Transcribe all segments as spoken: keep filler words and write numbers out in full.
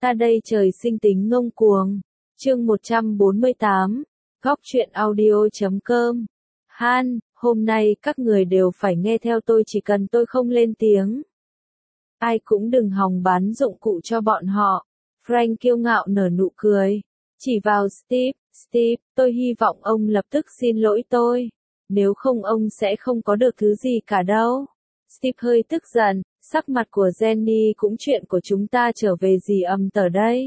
Ta đây trời sinh tính ngông cuồng. Chương một trăm bốn mươi tám. Góc truyện audio chấm com. Han, hôm nay các người đều phải nghe theo tôi, chỉ cần tôi không lên tiếng. Ai cũng đừng hòng bán dụng cụ cho bọn họ. Frank kiêu ngạo nở nụ cười. Chỉ vào Steve, Steve, tôi hy vọng ông lập tức xin lỗi tôi. Nếu không ông sẽ không có được thứ gì cả đâu. Steve hơi tức giận, sắc mặt của Jenny cũng chuyện của chúng ta trở về gì ầm tờ đây.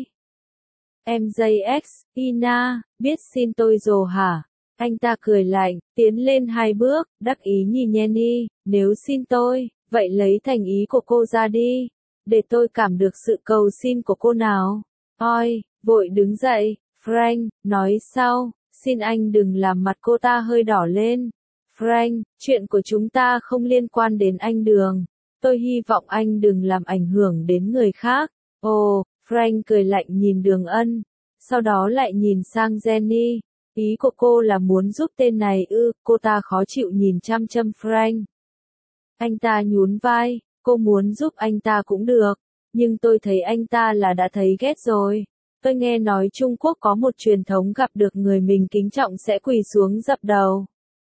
em gi ích, Ina, biết xin tôi rồi hả? Anh ta cười lạnh, tiến lên hai bước, đắc ý nhìn Jenny, nếu xin tôi, vậy lấy thành ý của cô ra đi, để tôi cảm được sự cầu xin của cô nào. Oi, vội đứng dậy, Frank, nói sau, xin anh đừng làm mặt cô ta hơi đỏ lên. Frank, chuyện của chúng ta không liên quan đến anh Đường. Tôi hy vọng anh đừng làm ảnh hưởng đến người khác. Ồ, Frank cười lạnh nhìn Đường Ân. Sau đó lại nhìn sang Jenny. Ý của cô là muốn giúp tên này ư, cô ta khó chịu nhìn chăm chăm Frank. Anh ta nhún vai, cô muốn giúp anh ta cũng được. Nhưng tôi thấy anh ta là đã thấy ghét rồi. Tôi nghe nói Trung Quốc có một truyền thống gặp được người mình kính trọng sẽ quỳ xuống dập đầu.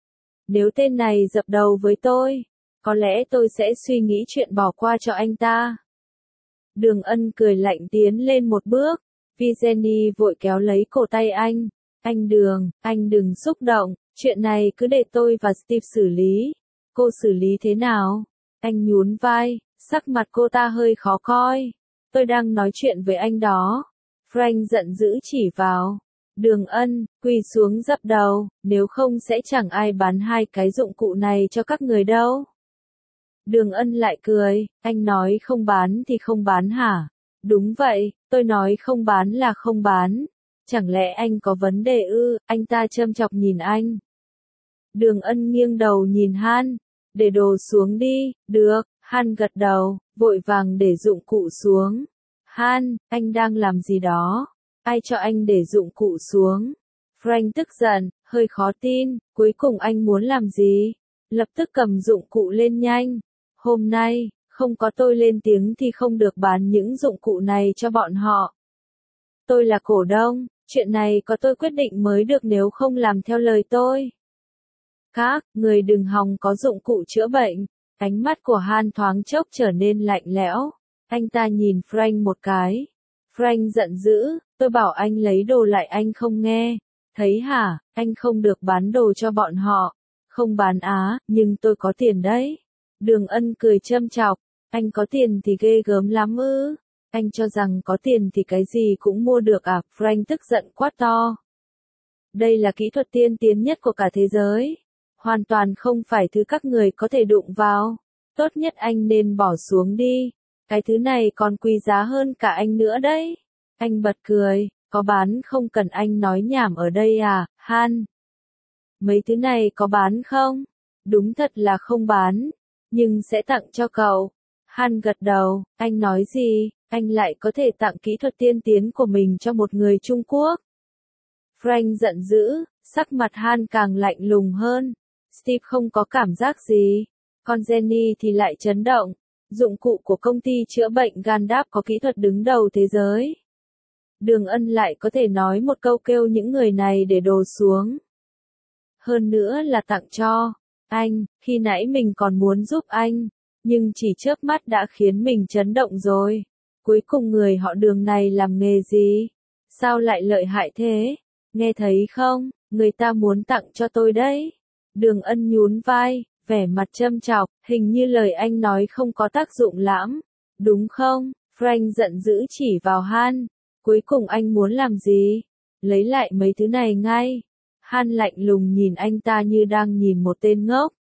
Nếu tên này dập đầu với tôi, có lẽ tôi sẽ suy nghĩ chuyện bỏ qua cho anh ta. Đường Ân cười lạnh tiến lên một bước, vì Jenny vội kéo lấy cổ tay anh. Anh Đường, anh đừng xúc động, chuyện này cứ để tôi và Steve xử lý. Cô xử lý thế nào? Anh nhún vai, sắc mặt cô ta hơi khó coi. Tôi đang nói chuyện với anh đó. Frank giận dữ chỉ vào. Đường Ân, quỳ xuống dập đầu, nếu không sẽ chẳng ai bán hai cái dụng cụ này cho các người đâu. Đường Ân lại cười, anh nói không bán thì không bán hả? Đúng vậy, tôi nói không bán là không bán. Chẳng lẽ anh có vấn đề ư? Anh ta châm chọc nhìn anh. Đường Ân nghiêng đầu nhìn Han, để đồ xuống đi, được, Han gật đầu, vội vàng để dụng cụ xuống. Han, anh đang làm gì đó? Ai cho anh để dụng cụ xuống? Frank tức giận, hơi khó tin, cuối cùng anh muốn làm gì? Lập tức cầm dụng cụ lên nhanh. Hôm nay, không có tôi lên tiếng thì không được bán những dụng cụ này cho bọn họ. Tôi là cổ đông, chuyện này có tôi quyết định mới được, nếu không làm theo lời tôi. Các người đừng hòng có dụng cụ chữa bệnh. Ánh mắt của Han thoáng chốc trở nên lạnh lẽo. Anh ta nhìn Frank một cái. Frank giận dữ, tôi bảo anh lấy đồ lại anh không nghe. Thấy hả, anh không được bán đồ cho bọn họ. Không bán á, nhưng tôi có tiền đấy. Đường Ân cười châm chọc, anh có tiền thì ghê gớm lắm ư. Anh cho rằng có tiền thì cái gì cũng mua được à? Frank tức giận quát to. Đây là kỹ thuật tiên tiến nhất của cả thế giới. Hoàn toàn không phải thứ các người có thể đụng vào. Tốt nhất anh nên bỏ xuống đi. Cái thứ này còn quý giá hơn cả anh nữa đấy. Anh bật cười, có bán không cần anh nói nhảm ở đây à, Han? Mấy thứ này có bán không? Đúng thật là không bán, nhưng sẽ tặng cho cậu. Han gật đầu, anh nói gì, anh lại có thể tặng kỹ thuật tiên tiến của mình cho một người Trung Quốc? Frank giận dữ, sắc mặt Han càng lạnh lùng hơn. Steve không có cảm giác gì, còn Jenny thì lại chấn động. Dụng cụ của công ty chữa bệnh Gandalf có kỹ thuật đứng đầu thế giới. Đường Ân lại có thể nói một câu kêu những người này để đồ xuống. Hơn nữa là tặng cho anh, khi nãy mình còn muốn giúp anh, nhưng chỉ chớp mắt đã khiến mình chấn động rồi. Cuối cùng người họ Đường này làm nghề gì? Sao lại lợi hại thế? Nghe thấy không, người ta muốn tặng cho tôi đấy. Đường Ân nhún vai, vẻ mặt châm chọc, hình như lời anh nói không có tác dụng lắm. Đúng không? Frank giận dữ chỉ vào Han. Cuối cùng anh muốn làm gì? Lấy lại mấy thứ này ngay. Han lạnh lùng nhìn anh ta như đang nhìn một tên ngốc.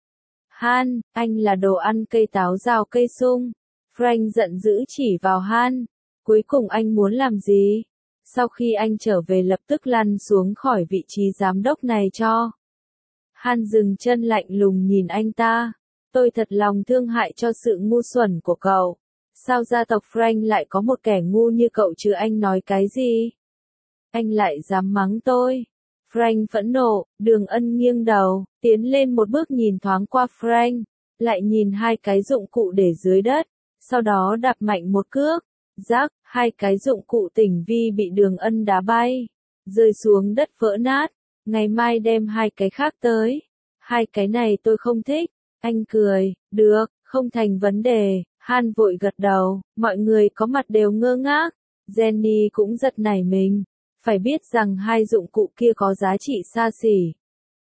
Han, anh là đồ ăn cây táo rào cây sung. Frank giận dữ chỉ vào Han. Cuối cùng anh muốn làm gì? Sau khi anh trở về lập tức lăn xuống khỏi vị trí giám đốc này cho. Han dừng chân lạnh lùng nhìn anh ta. Tôi thật lòng thương hại cho sự ngu xuẩn của cậu. Sao gia tộc Frank lại có một kẻ ngu như cậu chứ? Anh nói cái gì? Anh lại dám mắng tôi. Frank phẫn nộ, Đường Ân nghiêng đầu, tiến lên một bước nhìn thoáng qua Frank, lại nhìn hai cái dụng cụ để dưới đất, sau đó đạp mạnh một cước. Rắc, Hai cái dụng cụ tĩnh vi bị Đường Ân đá bay, rơi xuống đất vỡ nát. Ngày mai đem hai cái khác tới. Hai cái này tôi không thích. Anh cười, được, không thành vấn đề. Han vội gật đầu, mọi người có mặt đều ngơ ngác. Jenny cũng giật nảy mình. Phải biết rằng hai dụng cụ kia có giá trị xa xỉ.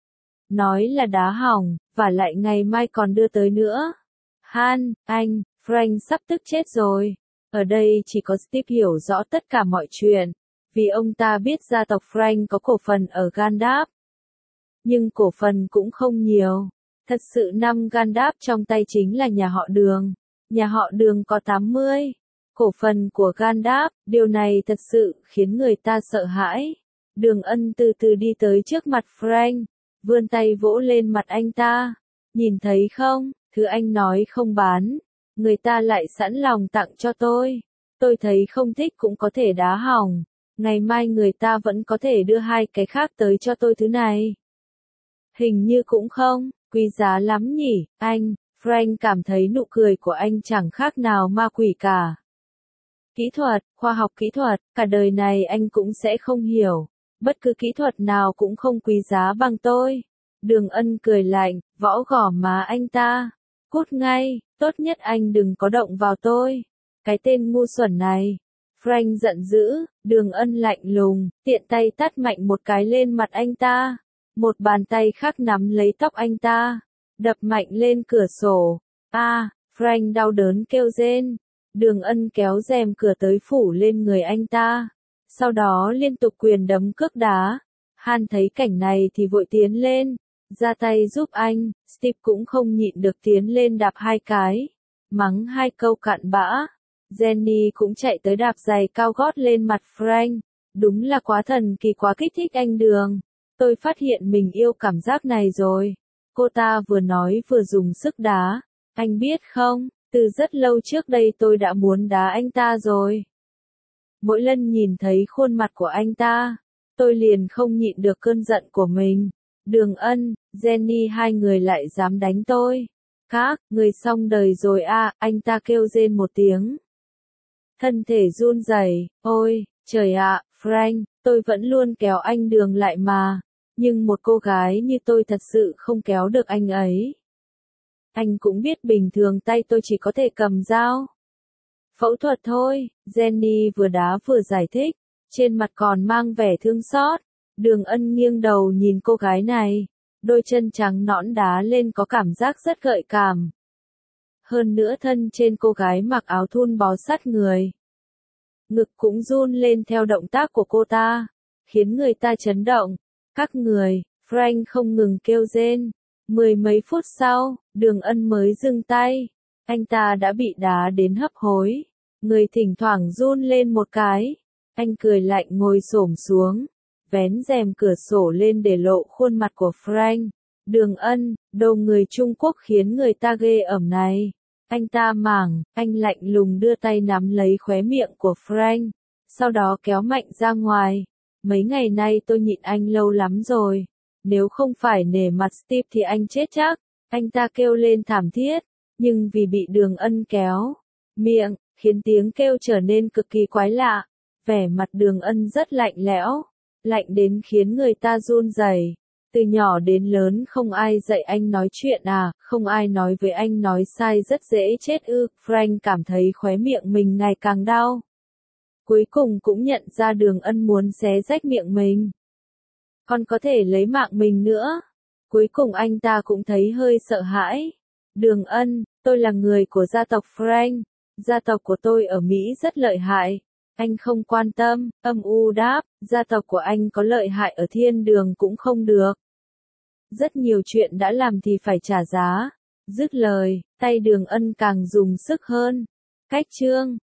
Nói là đá hỏng, và lại ngày mai còn đưa tới nữa. Han, anh, Frank sắp tức chết rồi. Ở đây chỉ có Steve hiểu rõ tất cả mọi chuyện. Vì ông ta biết gia tộc Frank có cổ phần ở Gandalf. Nhưng cổ phần cũng không nhiều. Thật sự năm Gandalf trong tay chính là nhà họ Đường. Nhà họ Đường có tám mươi cổ phần của Gandalf, điều này thật sự khiến người ta sợ hãi. Đường Ân từ từ đi tới trước mặt Frank, vươn tay vỗ lên mặt anh ta. Nhìn thấy không, thứ anh nói không bán, người ta lại sẵn lòng tặng cho tôi. Tôi thấy không thích cũng có thể đá hỏng. Ngày mai người ta vẫn có thể đưa hai cái khác tới cho tôi thứ này. Hình như cũng không, quý giá lắm nhỉ, anh. Frank cảm thấy nụ cười của anh chẳng khác nào ma quỷ cả. Kỹ thuật, khoa học kỹ thuật, cả đời này anh cũng sẽ không hiểu. Bất cứ kỹ thuật nào cũng không quý giá bằng tôi. Đường Ân cười lạnh, võ gõ má anh ta. Cút ngay, tốt nhất anh đừng có động vào tôi. Cái tên ngu xuẩn này. Frank giận dữ, Đường Ân lạnh lùng, tiện tay tát mạnh một cái lên mặt anh ta. Một bàn tay khác nắm lấy tóc anh ta, đập mạnh lên cửa sổ. A, à, Frank đau đớn kêu rên. Đường Ân kéo rèm cửa tới phủ lên người anh ta. Sau đó liên tục quyền đấm cước đá. Han thấy cảnh này thì vội tiến lên, ra tay giúp anh. Steve cũng không nhịn được tiến lên đạp hai cái, mắng hai câu cặn bã. Jenny cũng chạy tới đạp giày cao gót lên mặt Frank. Đúng là quá thần kỳ, quá kích thích anh Đường. Tôi phát hiện mình yêu cảm giác này rồi. Cô ta vừa nói vừa dùng sức đá. Anh biết không, từ rất lâu trước đây tôi đã muốn đá anh ta rồi. Mỗi lần nhìn thấy khuôn mặt của anh ta, tôi liền không nhịn được cơn giận của mình. Đường Ân, Jenny hai người lại dám đánh tôi. Các, người xong đời rồi à, anh ta kêu rên một tiếng. Thân thể run rẩy, ôi, trời ạ, Frank, tôi vẫn luôn kéo anh Đường lại mà. Nhưng một cô gái như tôi thật sự không kéo được anh ấy. Anh cũng biết bình thường tay tôi chỉ có thể cầm dao. Phẫu thuật thôi, Jenny vừa đá vừa giải thích, trên mặt còn mang vẻ thương xót. Đường Ân nghiêng đầu nhìn cô gái này, đôi chân trắng nõn đá lên có cảm giác rất gợi cảm. Hơn nữa thân trên cô gái mặc áo thun bó sát người. Ngực cũng run lên theo động tác của cô ta, khiến người ta chấn động. Các người, Frank không ngừng kêu rên. Mười mấy phút sau, Đường Ân mới dừng tay. Anh ta đã bị đá đến hấp hối. Người thỉnh thoảng run lên một cái. Anh cười lạnh ngồi xổm xuống, vén rèm cửa sổ lên để lộ khuôn mặt của Frank. Đường Ân, đầu người Trung Quốc khiến người ta ghê ẩm này. Anh ta mảng, anh lạnh lùng đưa tay nắm lấy khóe miệng của Frank. Sau đó kéo mạnh ra ngoài. Mấy ngày nay tôi nhịn anh lâu lắm rồi. Nếu không phải nể mặt Steve thì anh chết chắc. Anh ta kêu lên thảm thiết. Nhưng vì bị Đường Ân kéo miệng, khiến tiếng kêu trở nên cực kỳ quái lạ. Vẻ mặt Đường Ân rất lạnh lẽo. Lạnh đến khiến người ta run rẩy. Từ nhỏ đến lớn không ai dạy anh nói chuyện à, không ai nói với anh nói sai rất dễ chết ư. Frank cảm thấy khóe miệng mình ngày càng đau. Cuối cùng cũng nhận ra Đường Ân muốn xé rách miệng mình. Còn có thể lấy mạng mình nữa. Cuối cùng anh ta cũng thấy hơi sợ hãi. Đường Ân, tôi là người của gia tộc Frank. Gia tộc của tôi ở Mỹ rất lợi hại. Anh không quan tâm, âm u đáp, gia tộc của anh có lợi hại ở thiên đường cũng không được. Rất nhiều chuyện đã làm thì phải trả giá. Dứt lời, tay Đường Ân càng dùng sức hơn. Cách chương